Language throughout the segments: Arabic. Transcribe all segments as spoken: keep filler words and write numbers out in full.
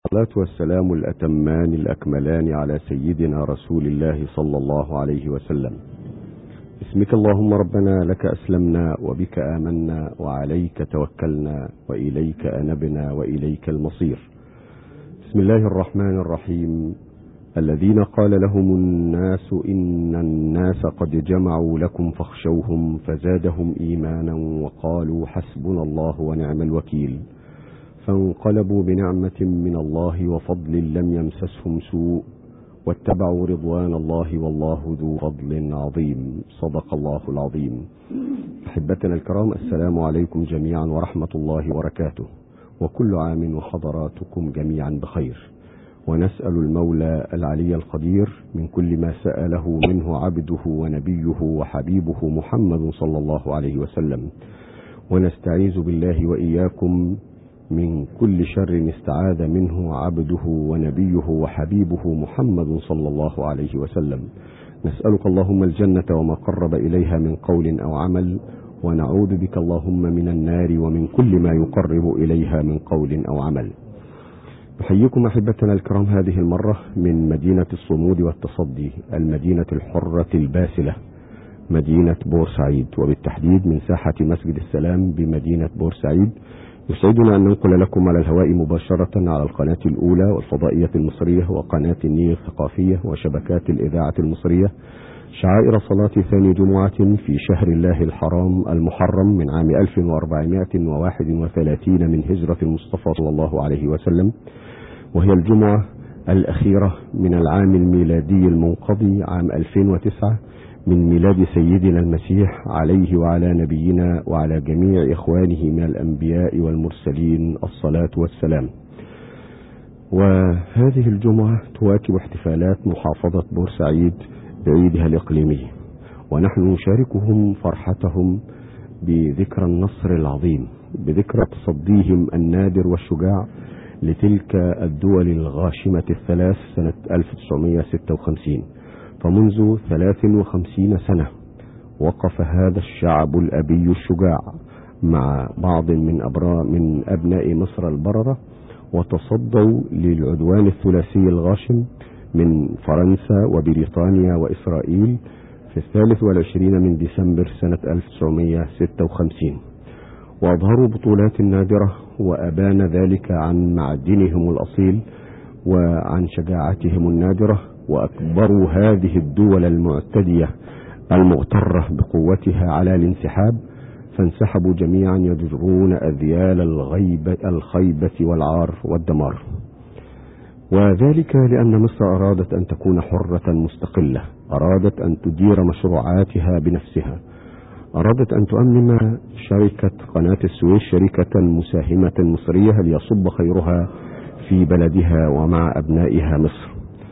والصلاة والسلام الأتمان الأكملان على سيدنا رسول الله صلى الله عليه وسلم. باسمك اللهم ربنا لك أسلمنا وبك آمنا وعليك توكلنا وإليك أنبنا وإليك المصير. بسم الله الرحمن الرحيم. الذين قال لهم الناس إن الناس قد جمعوا لكم فاخشوهم فزادهم إيمانا وقالوا حسبنا الله ونعم الوكيل، فانقلبوا بنعمة من الله وفضل لم يمسسهم سوء واتبعوا رضوان الله والله ذو فضل عظيم. صدق الله العظيم. أحبتنا الكرام، السلام عليكم جميعا ورحمة الله وبركاته، وكل عام وحضراتكم جميعا بخير، ونسأل المولى العلي القدير من كل ما سأله منه عبده ونبيه وحبيبه محمد صلى الله عليه وسلم، ونستعيذ بالله وإياكم من كل شر استعاذ منه عبده ونبيه وحبيبه محمد صلى الله عليه وسلم. نسألك اللهم الجنة وما قرب إليها من قول أو عمل، ونعوذ بك اللهم من النار ومن كل ما يقرب إليها من قول أو عمل. نحييكم أحبتنا الكرام هذه المرة من مدينة الصمود والتصدي، المدينة الحرة الباسلة، مدينة بورسعيد، وبالتحديد من ساحة مسجد السلام بمدينة بورسعيد. يسعدنا أن ننقل لكم على الهواء مباشرة على القناة الأولى والفضائية المصرية وقناة النيل الثقافية وشبكات الإذاعة المصرية شعائر صلاة ثاني جمعة في شهر الله الحرام المحرم من عام ألف وأربعمائة وواحد وثلاثين من هجرة المصطفى صلى الله عليه وسلم، وهي الجمعة الأخيرة من العام الميلادي المنقضي عام ألفين وتسعة من ميلاد سيدنا المسيح عليه وعلى نبينا وعلى جميع إخوانه من الأنبياء والمرسلين الصلاة والسلام. وهذه الجمعة تواكب احتفالات محافظة بورسعيد بعيدها الإقليمي، ونحن نشاركهم فرحتهم بذكرى النصر العظيم، بذكرى تصديهم النادر والشجاع لتلك الدول الغاشمة الثلاث سنة ألف وتسعمائة وستة وخمسين. فمنذ ثلاث وخمسين سنة وقف هذا الشعب الأبي الشجاع مع بعض من أبرا من أبناء مصر البررة، وتصدوا للعدوان الثلاثي الغاشم من فرنسا وبريطانيا وإسرائيل في الثالث والعشرين من ديسمبر سنة ألف وتسعمائة وستة وخمسين، وأظهروا بطولات نادرة، وأبان ذلك عن معدنهم الأصيل وعن شجاعتهم النادرة، وأكبروا هذه الدول المعتدية المغترة بقوتها على الانسحاب، فانسحبوا جميعا يجرون أذيال الغيبة الخيبة والعار والدمار. وذلك لأن مصر أرادت أن تكون حرة مستقلة، أرادت أن تدير مشروعاتها بنفسها، أرادت أن تؤمم شركة قناة السويس شركة مساهمة مصرية ليصب خيرها في بلدها ومع أبنائها مصر.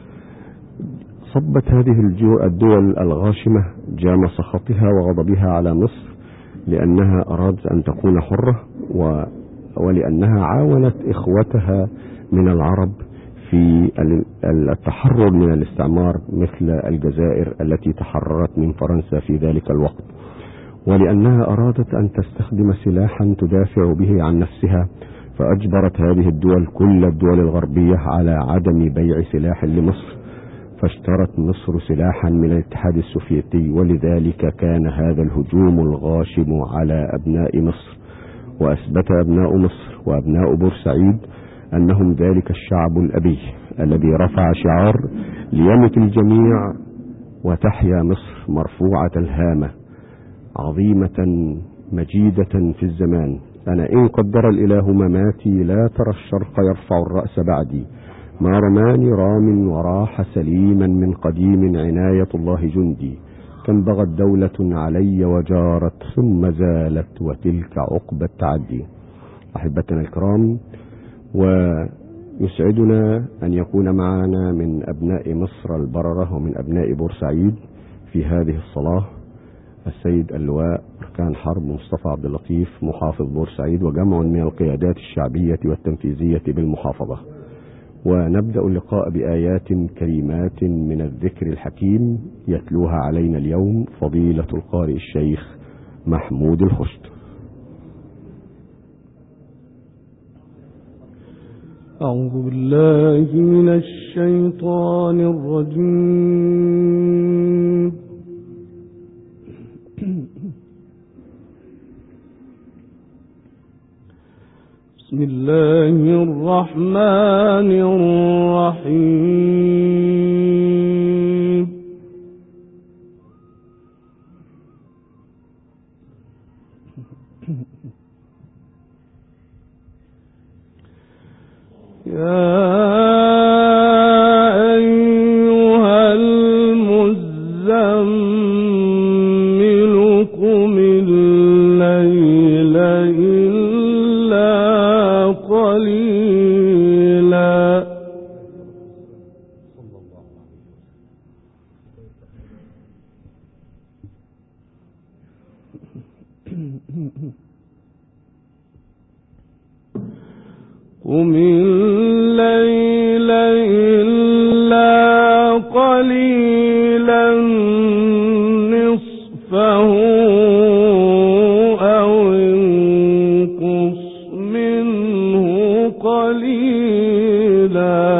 صبت هذه الدول الغاشمة جام سخطها وغضبها على مصر لأنها أرادت أن تكون حرة، ولأنها عاونت إخوتها من العرب في التحرر من الاستعمار مثل الجزائر التي تحررت من فرنسا في ذلك الوقت، ولأنها أرادت أن تستخدم سلاحا تدافع به عن نفسها، فأجبرت هذه الدول كل الدول الغربية على عدم بيع سلاح لمصر، فاشترت مصر سلاحا من الاتحاد السوفيتي، ولذلك كان هذا الهجوم الغاشم على أبناء مصر. وأثبت أبناء مصر وأبناء بورسعيد أنهم ذلك الشعب الأبي الذي رفع شعار ليمت الجميع وتحيا مصر مرفوعة الهامة عظيمة مجيدة في الزمان. أنا إن قدر الإله مماتي لا ترى الشرق يرفع الرأس بعدي، ما رماني رام وراح سليما من قديم عناية الله جندي، كم بغت دولة علي وجارت ثم زالت وتلك عقبى التعدي. أحبتنا الكرام، ويسعدنا أن يكون معنا من أبناء مصر البررة ومن أبناء بورسعيد في هذه الصلاة السيد اللواء أركان حرب مصطفى عبد اللطيف محافظ بورسعيد، وجمع من القيادات الشعبية والتنفيذية بالمحافظة. ونبدأ اللقاء بآيات كريمات من الذكر الحكيم يتلوها علينا اليوم فضيلة القارئ الشيخ محمود الخشت. أعوذ بالله من الشيطان الرجيم. بسم الله الرحمن الرحيم. يا أيها المزمل قم الليل إلا قليلا قم الليل إلا قليلا نصفه أو انقص منه قليلا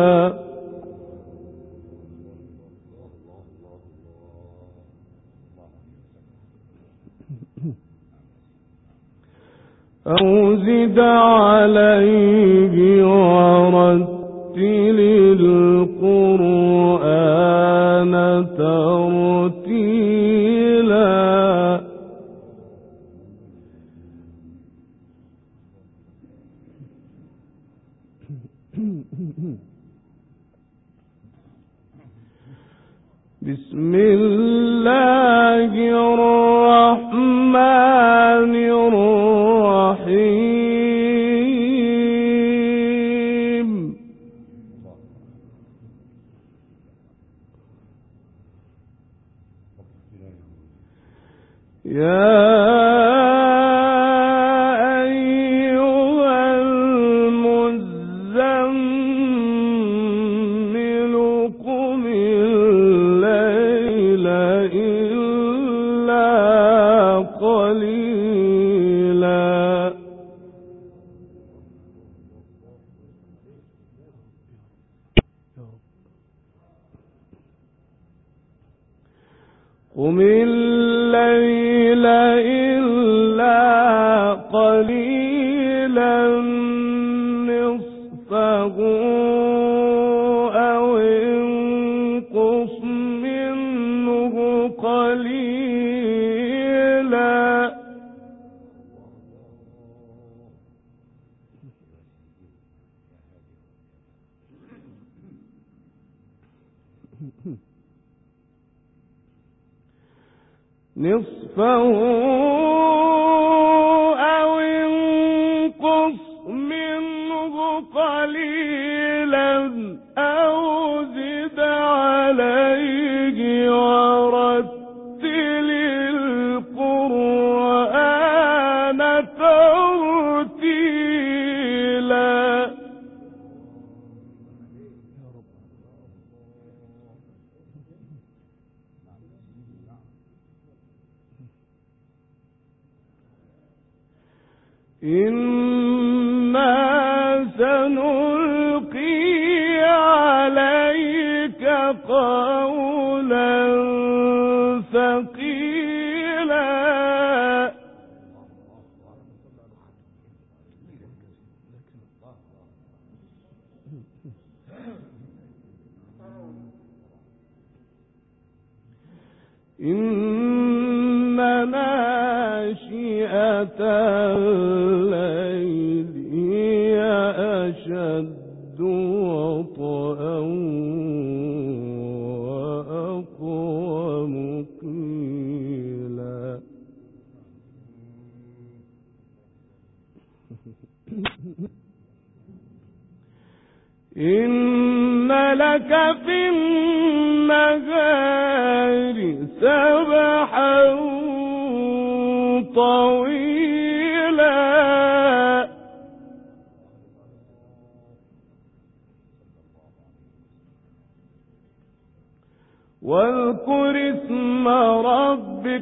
أو زد عليه ورتل القرآن ترتيلا بسم الله الرحمن الرحيم. يا أيها المزمل قم الليل إلا قليلا قم الليل إلا قليلا نصفه أو انقص منه قليلا نصفه أو انقص منه قليلا أو زد عليه ورتل القرآن ترتيلا إنا سنلقي عليك قولا ثقيلا إن ناشئة الليل هي أشد وطئا وأقوم قيلا. إن لك في النهار سبحا طويلا واذكر اسم ربك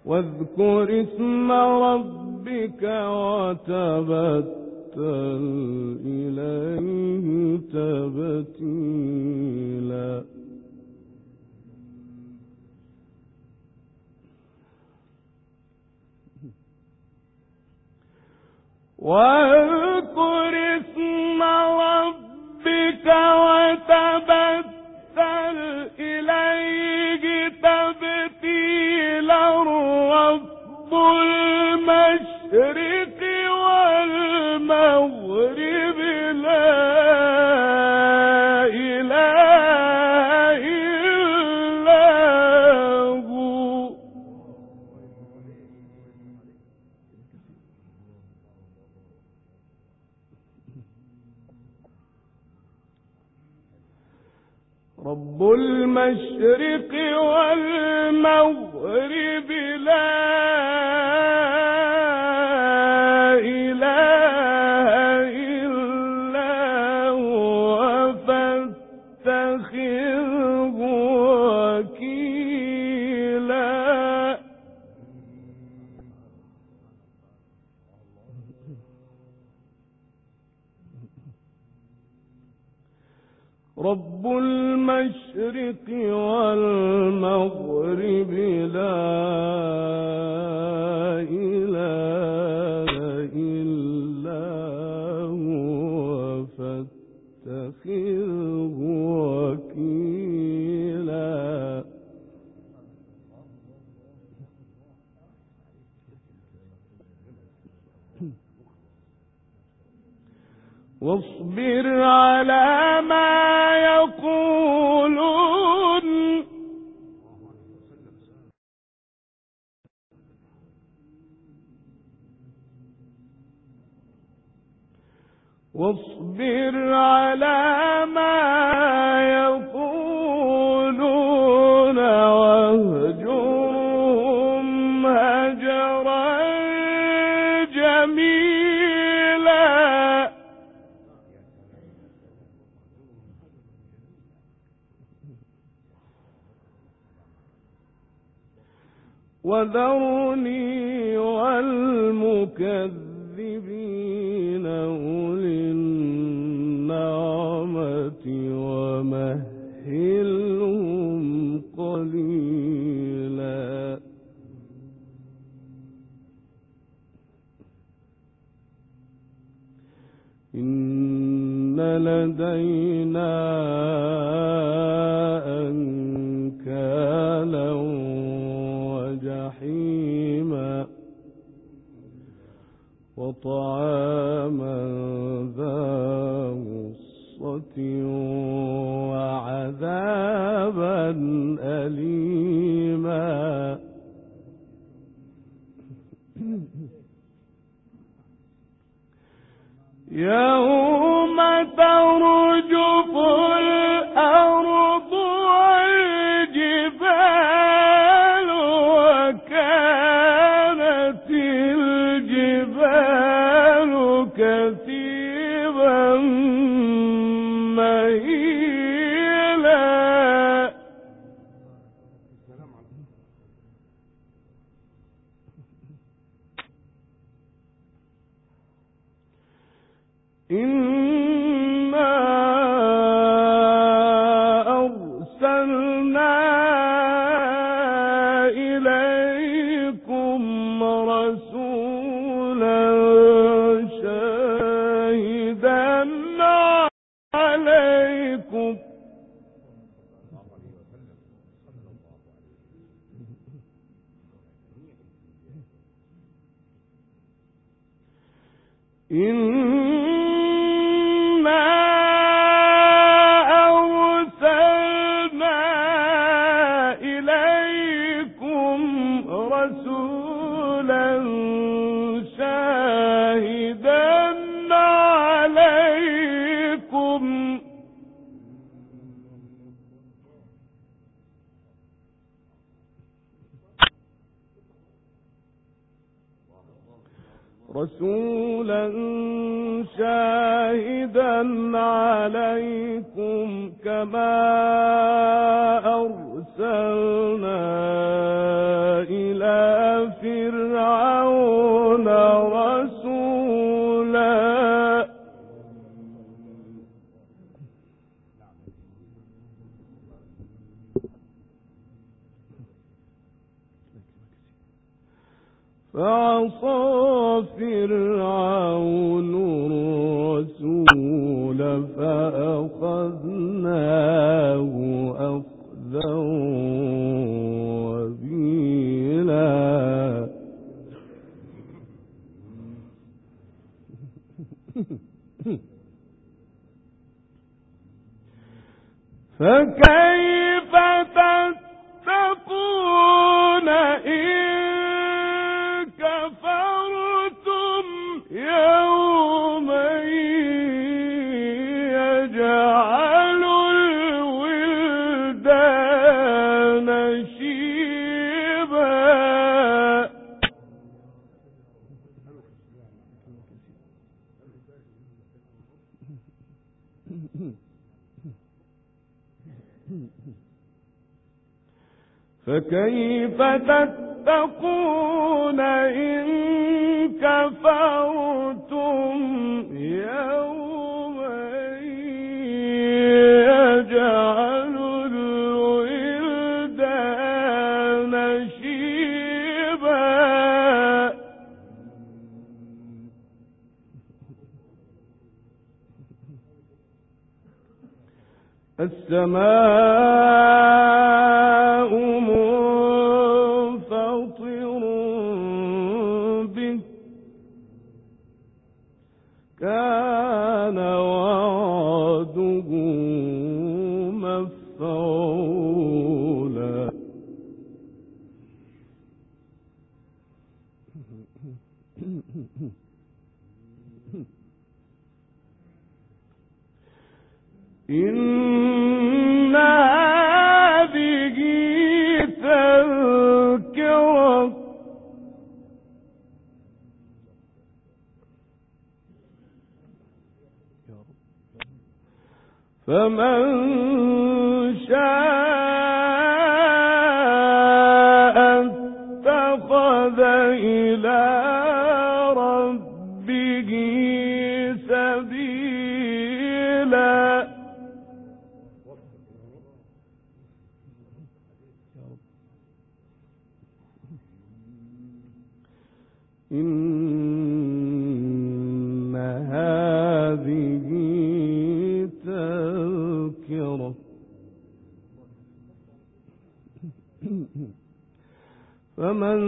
واذكر اسم ربك وتبتل إليه تبتيلا واذكر اسم ربك وتبتل إليه تبتيلا رب المشرق والمغرب لا إله إلا هو رب المشرق والمغرب لا إله إلا هو فاتخذه وكيلا رب المشرق والمغرب لا إله إلا هو فاتخذه وكيلا واصبر على ما يقولون واصبر على ما يقولون واهجرهم هجرا جميلا وذرني والمكذبين أولي النعمة ومهلهم قليلا إن لدينا أنكالا وجحيما وطعاما ذا غصة وعذابا أليما يوم ترجف الأرض والجبال وكانت الجبال كثيبا مهيلا إنا أرسلنا إليكم رسولا شاهدا عليكم إنا أرسلنا إليكم رسولا شاهدا عليكم رسولا شاهدا عليكم كما أرسلنا إلى فعصى فرعون الرسول فأخذناه أخذا وبيلا. فكيف تتقون إن كفرتم يوما يجعل الولدان شيبا. فكيف تتقون إن كفرتم يوما يجعل الولدان شيبا. السماء منفطر به كان وعده مفعولا. إن هذه تذكرة فمن شاء اتخذ إلى ربه سبيلا. إن هذه تذكرة فمن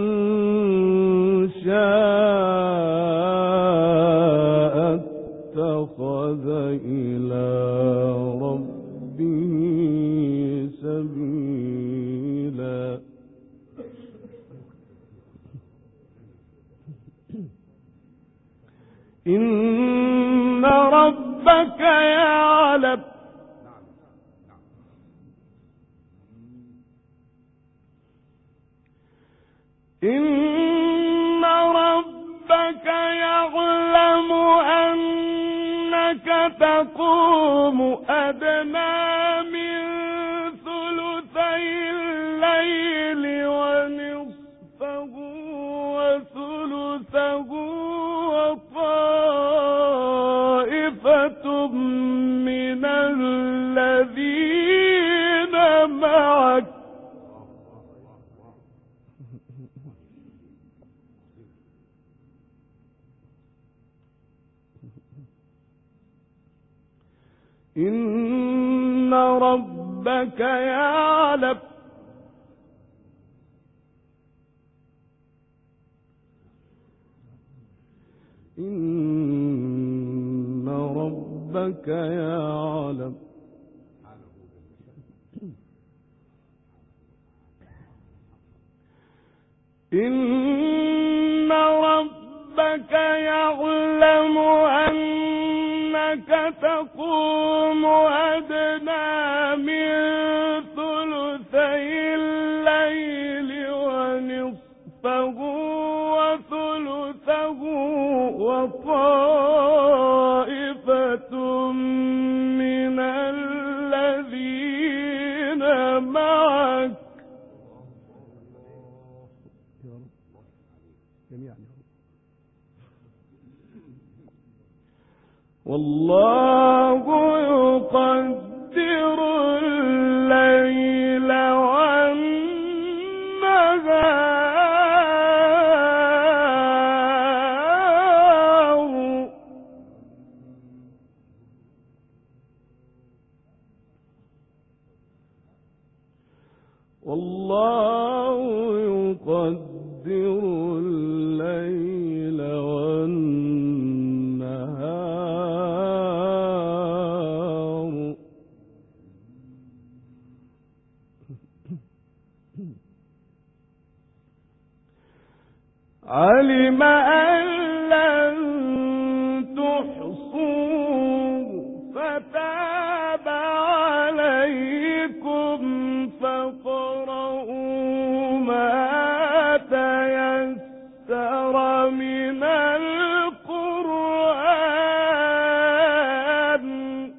شاء اتخذ إلى ربه سبيلا. إن ربك يعلم إن ربك يعلم أنك تقوم أدنى من ثلثي الليل ونصفه وثلثه وطائفة من الذين معك إن ربك يعلم إن ربك يعلم إن ربك يعلم أنك تقوم أدنى من ثلثي الليل ونصفه وثلثه وطائفة من الذين معك والله يقدر الليل والنهار والله يقدر الليل والنهار علم أن لن تحصوه فتاب عليكم فاقرؤوا ما تيسر من القرآن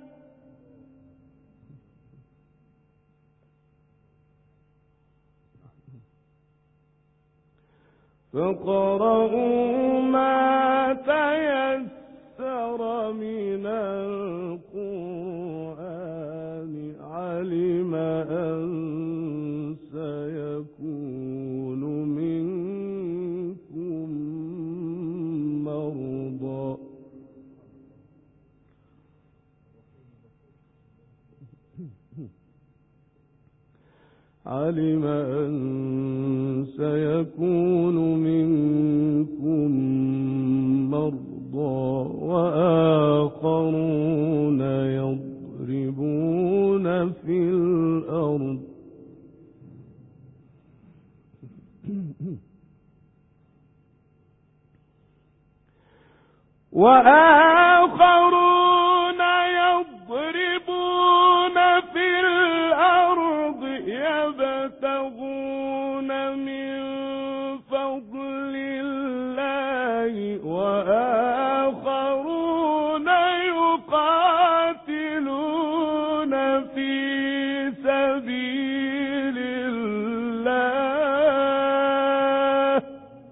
فاقرؤوا ما تيسر من القرآن علم أن سيكون منكم مرضى علم أن سيكون منكم مرضى وآخرون يضربون في الأرض وآخرون يضربون في الأرض يبتغون من فضل الله وآخرون يقاتلون في سبيل الله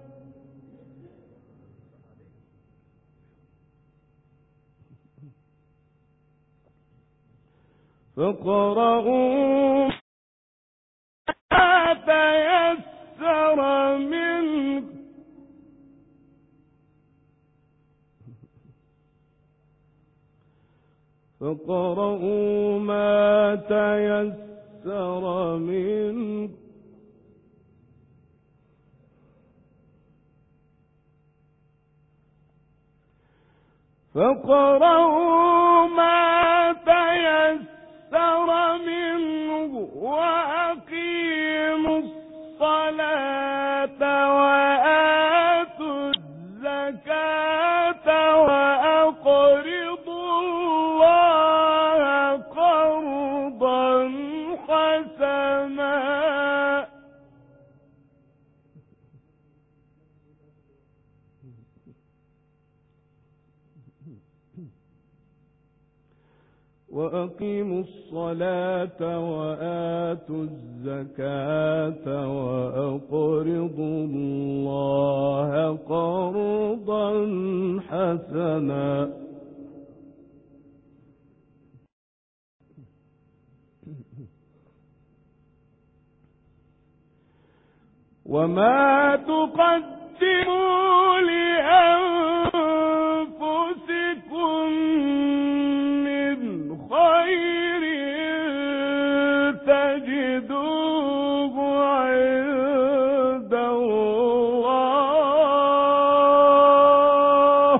فاقرؤوا ما تيسر منه فاقرؤوا ما تيسر منه فاقرؤوا ما تيسر منه وأقيموا الصلاة وآتوا الزكاة وأقرضوا الله قرضا حسنا وأقيموا الصلاة وآتوا الزكاة وأقرضوا الله قرضا حسنا وما تقدموا لأنفسكم من خير تجدوه عند الله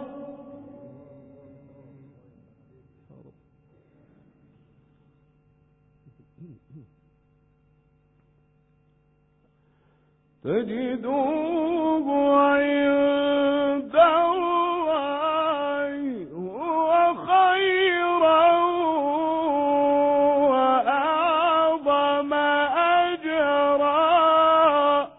تجدوه عند الله هو خيرا وأعظم أجرا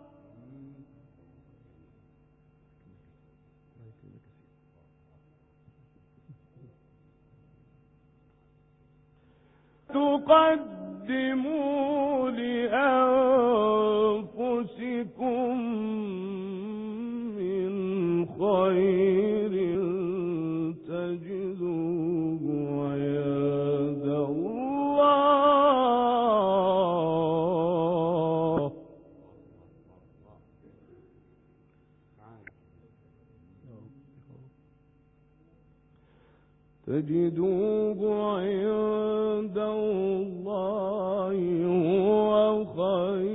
تقدموا لأنفسكم من خير تجدوه عند الله تجدوه عند الله هو خير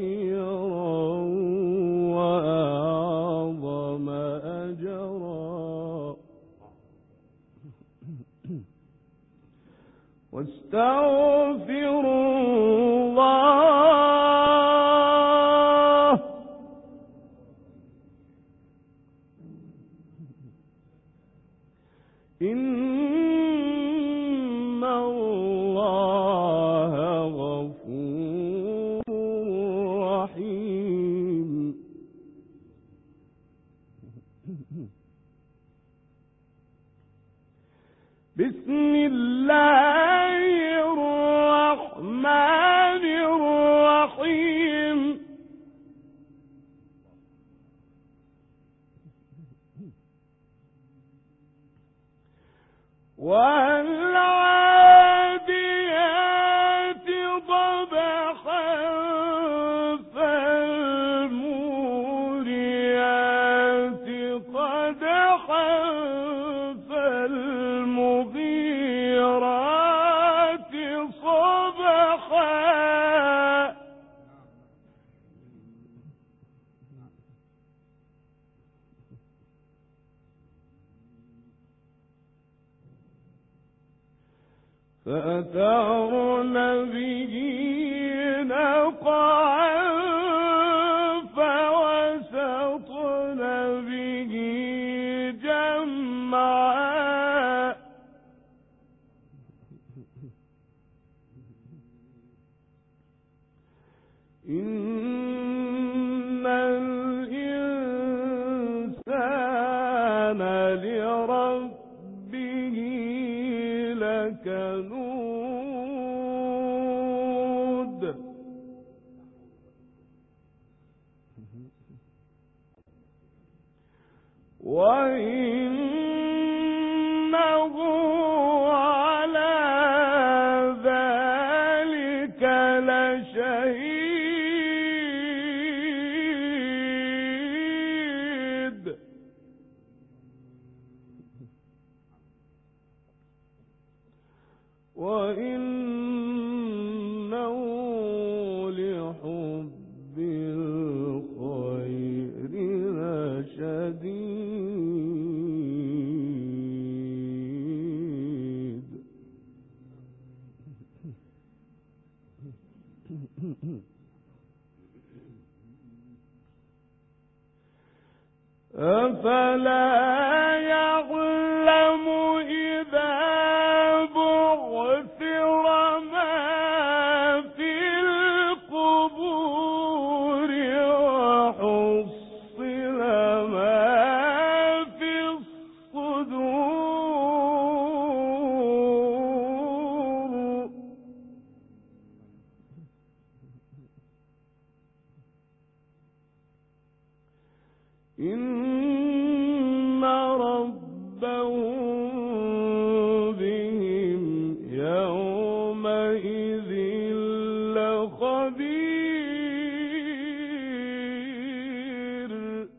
فأثرن به نقعا فوسطن به جمعا إن الإنسان لربه لكنود وإنه على ذلك لشهيد وإنه لحب الخير لشديد أفلا يعلم إذا بعثر ما في القبور وحصل ما في الصدور إن ربهم بهم يومئذ لخبير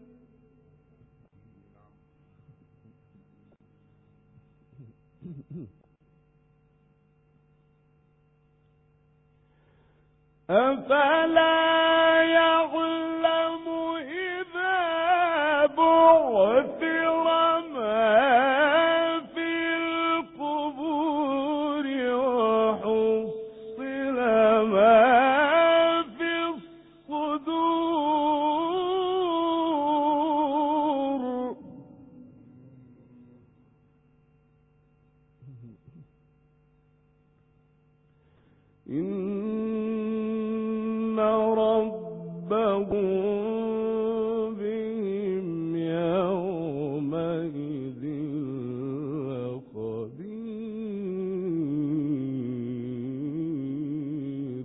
أفلا يعلم إذا بعثر ما في القبور وحصل ما في الصدور إن ربهم بهم يومئذ لخبير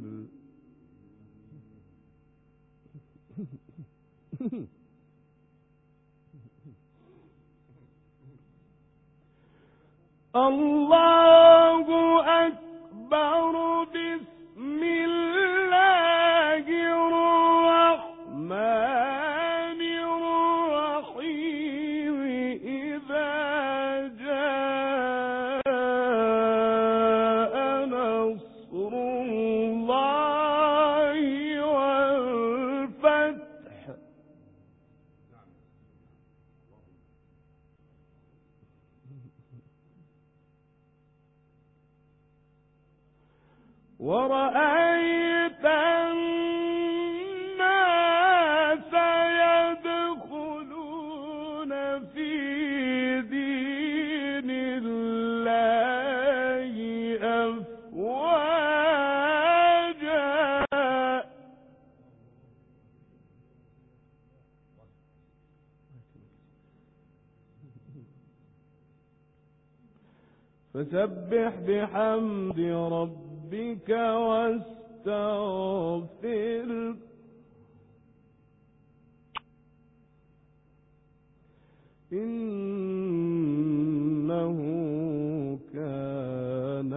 الله أكبر بسم الله الرحمن الرحيم إذا جاء نصر الله والفتح ورأيت الناس يدخلون في دين الله أفواجا فسبح بحمد ربك واستغفر إنه كان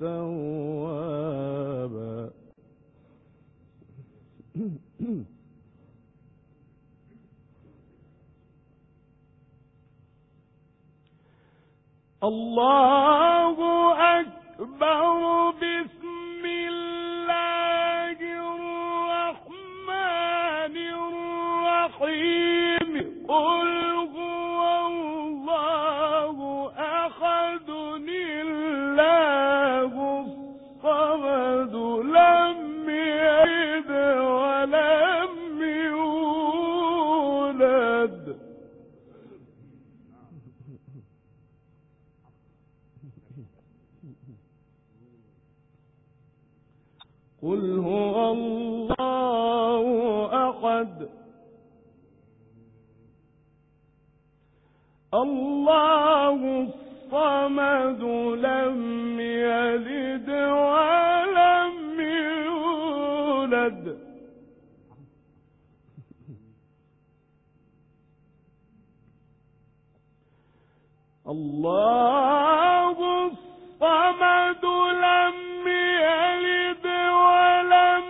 توابا الله أكبر بسم الله الرحمن الرحيم قل هو الله أحد الله قل هو الله أحد الله الصمد لم يلد ولم يولد الله الصمد لم يلد ولم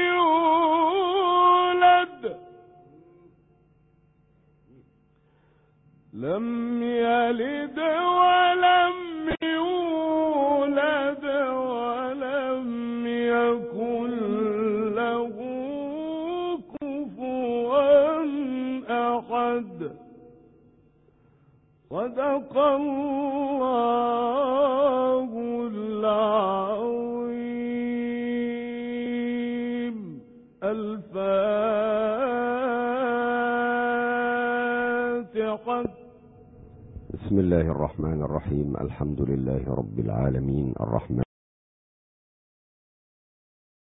يولد لم يلد ولم يولد ولم يكن له كفوا أحد صدق الله العظيم. الفاتحة. بسم الله الرحمن الرحيم. الحمد لله رب العالمين الرحمن